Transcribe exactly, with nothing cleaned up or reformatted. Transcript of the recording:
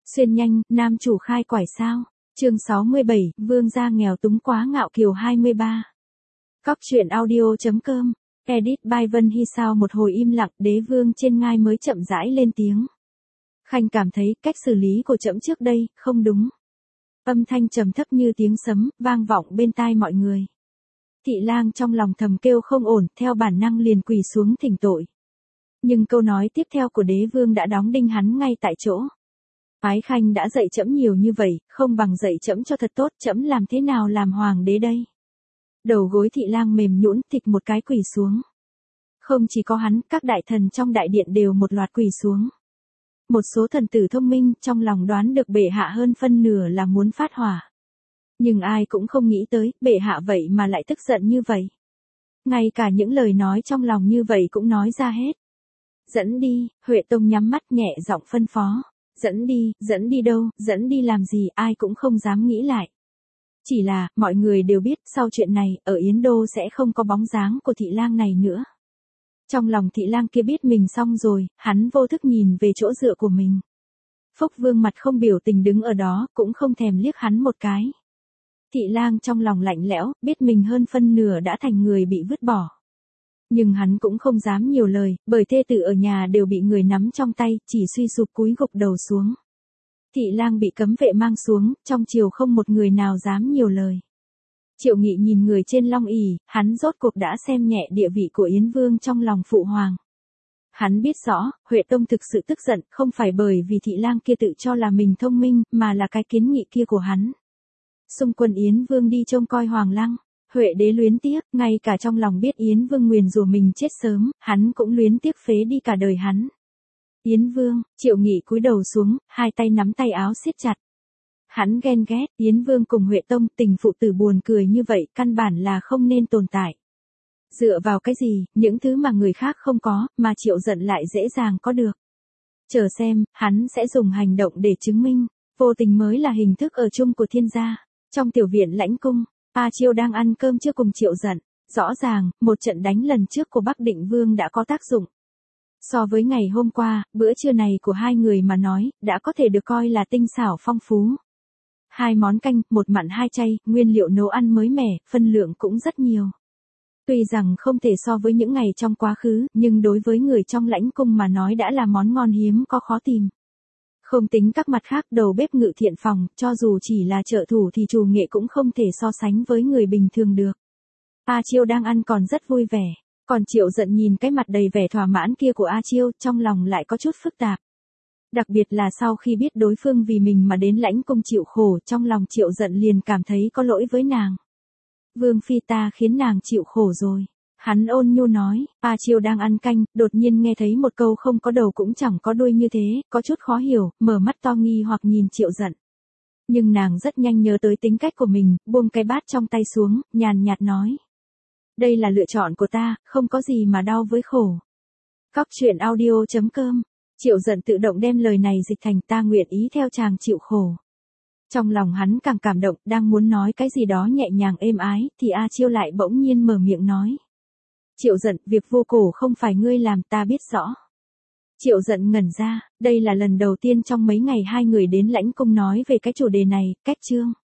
Xuyên nhanh, nam chủ khai quải sao? Chương sáu mươi bảy, vương gia nghèo túng quá ngạo kiều hai mươi ba. Cóc truyện audio.com, edit by Vân Hy. Sau một hồi im lặng, đế vương trên ngai mới chậm rãi lên tiếng. Khanh cảm thấy cách xử lý của trẫm trước đây không đúng. Âm thanh trầm thấp như tiếng sấm, vang vọng bên tai mọi người. Thị lang trong lòng thầm kêu không ổn, theo bản năng liền quỳ xuống thỉnh tội. Nhưng câu nói tiếp theo của đế vương đã đóng đinh hắn ngay tại chỗ. Ái Khanh đã dạy trẫm nhiều như vậy, không bằng dạy trẫm cho thật tốt, trẫm làm thế nào làm hoàng đế đây? Đầu gối thị lang mềm nhũn, thịch một cái quỳ xuống. Không chỉ có hắn, các đại thần trong đại điện đều một loạt quỳ xuống. Một số thần tử thông minh trong lòng đoán được bệ hạ hơn phân nửa là muốn phát hỏa. Nhưng ai cũng không nghĩ tới, bệ hạ vậy mà lại tức giận như vậy. Ngay cả những lời nói trong lòng như vậy cũng nói ra hết. Dẫn đi, Huệ Tông nhắm mắt nhẹ giọng phân phó. Dẫn đi, dẫn đi đâu, dẫn đi làm gì, ai cũng không dám nghĩ lại. Chỉ là, mọi người đều biết, sau chuyện này, ở Yến Đô sẽ không có bóng dáng của thị lang này nữa. Trong lòng thị lang kia biết mình xong rồi, hắn vô thức nhìn về chỗ dựa của mình. Phúc Vương mặt không biểu tình đứng ở đó, cũng không thèm liếc hắn một cái. Thị lang trong lòng lạnh lẽo, biết mình hơn phân nửa đã thành người bị vứt bỏ. Nhưng hắn cũng không dám nhiều lời, bởi thê tử ở nhà đều bị người nắm trong tay, chỉ suy sụp cúi gục đầu xuống. Thị lang bị cấm vệ mang xuống, trong triều không một người nào dám nhiều lời. Triệu Nghị nhìn người trên long ỷ, hắn rốt cuộc đã xem nhẹ địa vị của Yến Vương trong lòng phụ hoàng. Hắn biết rõ, Huệ Tông thực sự tức giận, không phải bởi vì thị lang kia tự cho là mình thông minh, mà là cái kiến nghị kia của hắn. Xung quân Yến Vương đi trông coi hoàng lăng. Huệ đế luyến tiếc, ngay cả trong lòng biết Yến Vương nguyền rủa mình chết sớm, hắn cũng luyến tiếc phế đi cả đời hắn. Yến Vương, Triệu Nghị cúi đầu xuống, hai tay nắm tay áo siết chặt. Hắn ghen ghét, Yến Vương cùng Huệ Tông, tình phụ tử buồn cười như vậy, căn bản là không nên tồn tại. Dựa vào cái gì, những thứ mà người khác không có, mà Triệu Giận lại dễ dàng có được. Chờ xem, hắn sẽ dùng hành động để chứng minh, vô tình mới là hình thức ở chung của thiên gia. Trong tiểu viện lãnh cung, A Chiêu đang ăn cơm chưa cùng Triệu Giận. Rõ ràng, một trận đánh lần trước của Bắc Định Vương đã có tác dụng. So với ngày hôm qua, bữa trưa này của hai người mà nói, đã có thể được coi là tinh xảo phong phú. Hai món canh, một mặn hai chay, nguyên liệu nấu ăn mới mẻ, phân lượng cũng rất nhiều. Tuy rằng không thể so với những ngày trong quá khứ, nhưng đối với người trong lãnh cung mà nói đã là món ngon hiếm có khó tìm. Không tính các mặt khác, đầu bếp Ngự Thiện Phòng, cho dù chỉ là trợ thủ thì chủ nghệ cũng không thể so sánh với người bình thường được. A Chiêu đang ăn còn rất vui vẻ, còn Triệu Giận nhìn cái mặt đầy vẻ thỏa mãn kia của A Chiêu, trong lòng lại có chút phức tạp. Đặc biệt là sau khi biết đối phương vì mình mà đến lãnh cung chịu khổ, trong lòng Triệu Giận liền cảm thấy có lỗi với nàng. Vương phi ta khiến nàng chịu khổ rồi. Hắn ôn nhu nói. A Chiêu đang ăn canh, đột nhiên nghe thấy một câu không có đầu cũng chẳng có đuôi như thế, có chút khó hiểu, mở mắt to nghi hoặc nhìn Triệu Giận. Nhưng nàng rất nhanh nhớ tới tính cách của mình, buông cái bát trong tay xuống, nhàn nhạt nói. Đây là lựa chọn của ta, không có gì mà đau với khổ. Cóc truyện audio.com. Triệu Giận tự động đem lời này dịch thành ta nguyện ý theo chàng chịu khổ. Trong lòng hắn càng cảm động, đang muốn nói cái gì đó nhẹ nhàng êm ái, thì A Chiêu lại bỗng nhiên mở miệng nói. Triệu Giận, việc vô cổ không phải ngươi làm, ta biết rõ. Triệu Giận ngẩn ra, đây là lần đầu tiên trong mấy ngày hai người đến lãnh cung nói về cái chủ đề này, cách chương.